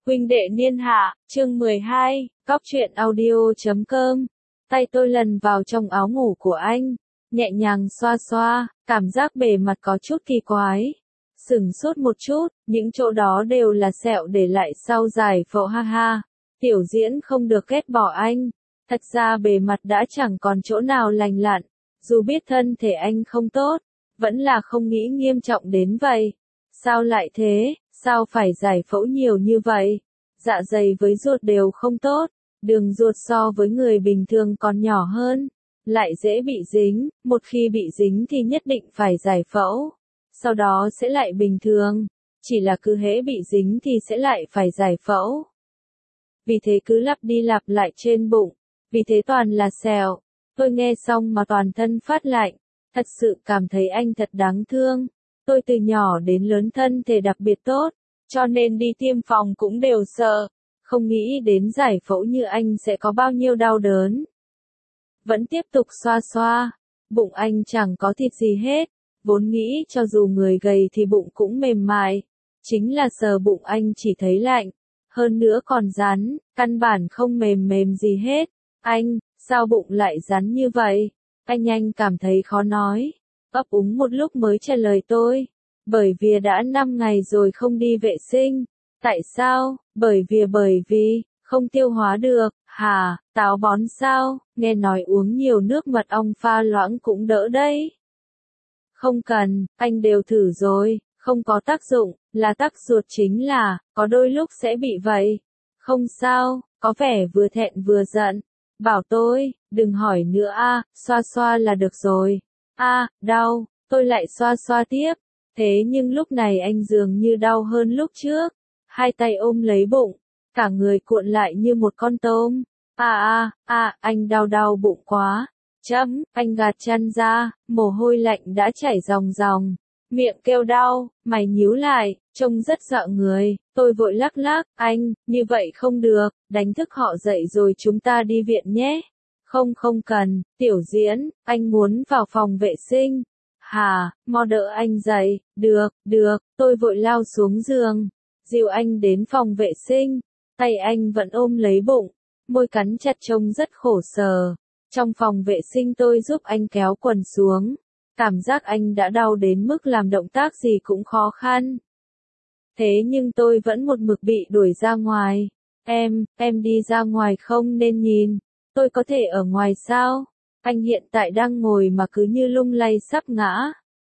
Huynh đệ niên hạ, chương 12, Cóc truyện audio.com. Tay tôi lần vào trong áo ngủ của anh, nhẹ nhàng xoa xoa, cảm giác bề mặt có chút kỳ quái. Sửng sốt một chút, những chỗ đó đều là sẹo để lại sau giải phẫu ha ha. Tiểu Diễn không được ghét bỏ anh. Thật ra bề mặt đã chẳng còn chỗ nào lành lặn, dù biết thân thể anh không tốt, vẫn là không nghĩ nghiêm trọng đến vậy. Sao lại thế? Sao phải giải phẫu nhiều như vậy? Dạ dày với ruột đều không tốt, đường ruột so với người bình thường còn nhỏ hơn, lại dễ bị dính, một khi bị dính thì nhất định phải giải phẫu, sau đó sẽ lại bình thường, chỉ là cứ hễ bị dính thì sẽ lại phải giải phẫu. Vì thế cứ lặp đi lặp lại trên bụng, vì thế toàn là sẹo. Tôi nghe xong mà toàn thân phát lạnh, thật sự cảm thấy anh thật đáng thương. Tôi từ nhỏ đến lớn thân thể đặc biệt tốt, cho nên đi tiêm phòng cũng đều sợ, không nghĩ đến giải phẫu như anh sẽ có bao nhiêu đau đớn. Vẫn tiếp tục xoa xoa, bụng anh chẳng có thịt gì hết, vốn nghĩ cho dù người gầy thì bụng cũng mềm mại, chính là sờ bụng anh chỉ thấy lạnh, hơn nữa còn rắn, căn bản không mềm mềm gì hết. Anh, sao bụng lại rắn như vậy? Anh cảm thấy khó nói, ấp úng một lúc mới trả lời tôi. Bởi vì đã 5 ngày rồi không đi vệ sinh. Tại sao? Bởi vì, không tiêu hóa được. Hả, táo bón sao? Nghe nói uống nhiều nước mật ong pha loãng cũng đỡ đấy. Không cần, anh đều thử rồi, không có tác dụng, là tắc ruột chính là, có đôi lúc sẽ bị vậy. Không sao, có vẻ vừa thẹn vừa giận. Bảo tôi, đừng hỏi nữa xoa xoa là được rồi. Đau, tôi lại xoa xoa tiếp. Thế nhưng lúc này anh dường như đau hơn lúc trước, hai tay ôm lấy bụng, cả người cuộn lại như một con tôm. Anh đau bụng quá. Anh gạt chăn ra, mồ hôi lạnh đã chảy ròng ròng, miệng kêu đau, mày nhíu lại, trông rất sợ người. Tôi vội lắc lắc, anh, như vậy không được, đánh thức họ dậy rồi chúng ta đi viện nhé. Không cần, Tiểu Diễn, anh muốn vào phòng vệ sinh. Hả, mau đỡ anh dậy. Được, tôi vội lao xuống giường, dìu anh đến phòng vệ sinh, tay anh vẫn ôm lấy bụng, môi cắn chặt trông rất khổ sở. Trong phòng vệ sinh tôi giúp anh kéo quần xuống, cảm giác anh đã đau đến mức làm động tác gì cũng khó khăn. Thế nhưng tôi vẫn một mực bị đuổi ra ngoài. Em đi ra ngoài không nên nhìn, tôi có thể ở ngoài sao? Anh hiện tại đang ngồi mà cứ như lung lay sắp ngã.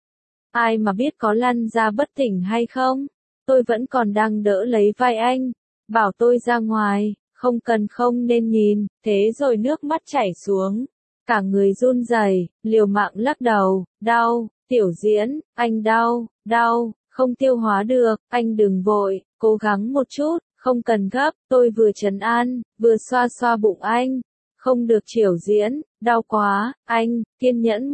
Ai mà biết có lăn ra bất tỉnh hay không? Tôi vẫn còn đang đỡ lấy vai anh, bảo tôi ra ngoài, không cần không nên nhìn, thế rồi nước mắt chảy xuống. Cả người run rẩy, liều mạng lắc đầu, đau, Tiểu Diễn, anh đau, không tiêu hóa được, anh đừng vội, cố gắng một chút, không cần gấp, tôi vừa trấn an, vừa xoa xoa bụng anh. Không được Tiểu Diễn, đau quá, anh, kiên nhẫn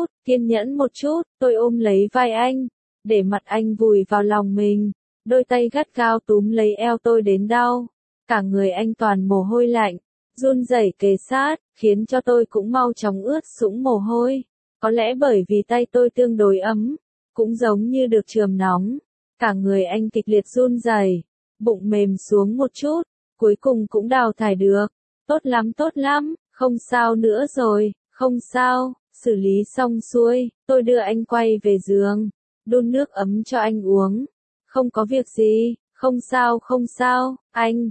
một chút, tôi ôm lấy vai anh, để mặt anh vùi vào lòng mình, đôi tay gắt gao túm lấy eo tôi đến đau, cả người anh toàn mồ hôi lạnh, run rẩy kề sát, khiến cho tôi cũng mau chóng ướt sũng mồ hôi, có lẽ bởi vì tay tôi tương đối ấm, cũng giống như được chườm nóng, cả người anh kịch liệt run rẩy, bụng mềm xuống một chút, cuối cùng cũng đào thải được. Tốt lắm, không sao nữa rồi, không sao, xử lý xong xuôi, tôi đưa anh quay về giường, đun nước ấm cho anh uống. Không có việc gì, không sao, anh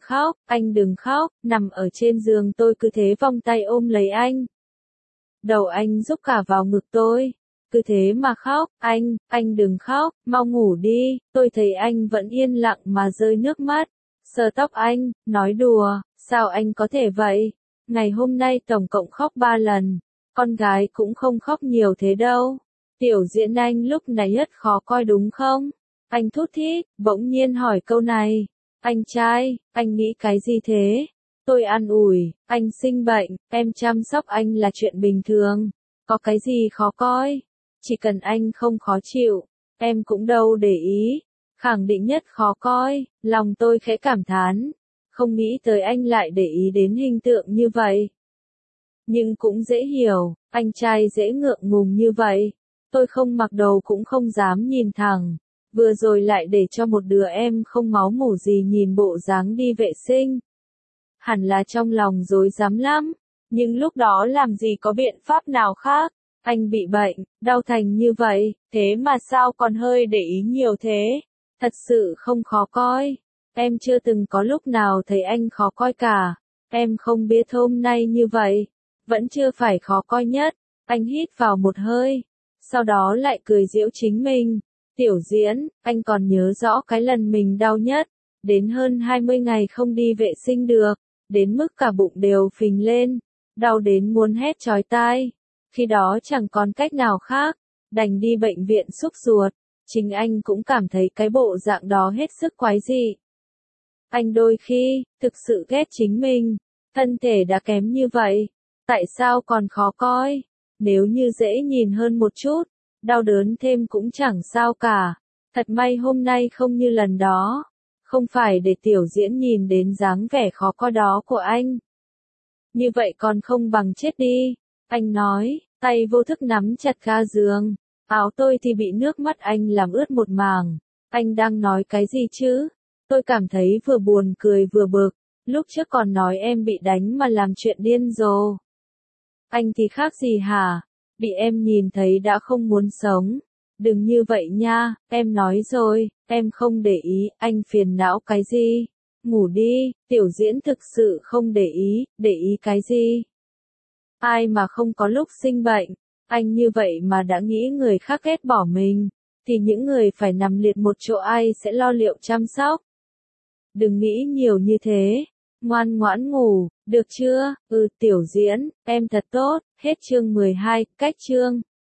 đừng khóc, nằm ở trên giường tôi cứ thế vòng tay ôm lấy anh. Đầu anh rúc cả vào ngực tôi, cứ thế mà khóc, anh đừng khóc, mau ngủ đi, tôi thấy anh vẫn yên lặng mà rơi nước mắt. Sờ tóc anh, nói đùa, sao anh có thể vậy? Ngày hôm nay tổng cộng khóc 3 lần, con gái cũng không khóc nhiều thế đâu. Tiểu Diễn, anh lúc này rất khó coi đúng không? Anh thút thít, bỗng nhiên hỏi câu này. Anh trai, anh nghĩ cái gì thế? Tôi an ủi, anh sinh bệnh, em chăm sóc anh là chuyện bình thường. Có cái gì khó coi? Chỉ cần anh không khó chịu, em cũng đâu để ý. Khẳng định nhất khó coi, lòng tôi khẽ cảm thán. Không nghĩ tới anh lại để ý đến hình tượng như vậy. Nhưng cũng dễ hiểu, anh trai dễ ngượng ngùng như vậy. Tôi không mặc đồ cũng không dám nhìn thẳng. Vừa rồi lại để cho một đứa em không máu mủ gì nhìn bộ dáng đi vệ sinh. Hẳn là trong lòng rối rắm lắm, nhưng lúc đó làm gì có biện pháp nào khác. Anh bị bệnh, đau thành như vậy, thế mà sao còn hơi để ý nhiều thế? Thật sự không khó coi. Em chưa từng có lúc nào thấy anh khó coi cả. Em không biết hôm nay như vậy, vẫn chưa phải khó coi nhất. Anh hít vào một hơi, sau đó lại cười giễu chính mình. Tiểu Diễn, anh còn nhớ rõ cái lần mình đau nhất, đến hơn 20 ngày không đi vệ sinh được, đến mức cả bụng đều phình lên, đau đến muốn hét chói tai. Khi đó chẳng còn cách nào khác, đành đi bệnh viện xúc ruột. Chính anh cũng cảm thấy cái bộ dạng đó hết sức quái dị. Anh đôi khi, thực sự ghét chính mình, thân thể đã kém như vậy, tại sao còn khó coi? Nếu như dễ nhìn hơn một chút, đau đớn thêm cũng chẳng sao cả. Thật may hôm nay không như lần đó, không phải để Tiểu Diễn nhìn đến dáng vẻ khó coi đó của anh. Như vậy còn không bằng chết đi, anh nói, tay vô thức nắm chặt ga giường. Áo tôi thì bị nước mắt anh làm ướt một mảng. Anh đang nói cái gì chứ? Tôi cảm thấy vừa buồn cười vừa bực. Lúc trước còn nói em bị đánh mà làm chuyện điên rồ. Anh thì khác gì hả? Bị em nhìn thấy đã không muốn sống. Đừng như vậy nha, em nói rồi, em không để ý, anh phiền não cái gì? Ngủ đi, Tiểu Diễn thực sự không để ý cái gì? Ai mà không có lúc sinh bệnh, anh như vậy mà đã nghĩ người khác ghét bỏ mình, thì những người phải nằm liệt một chỗ ai sẽ lo liệu chăm sóc. Đừng nghĩ nhiều như thế, ngoan ngoãn ngủ, được chưa? Tiểu Diễn, em thật tốt, hết chương 12, cách chương.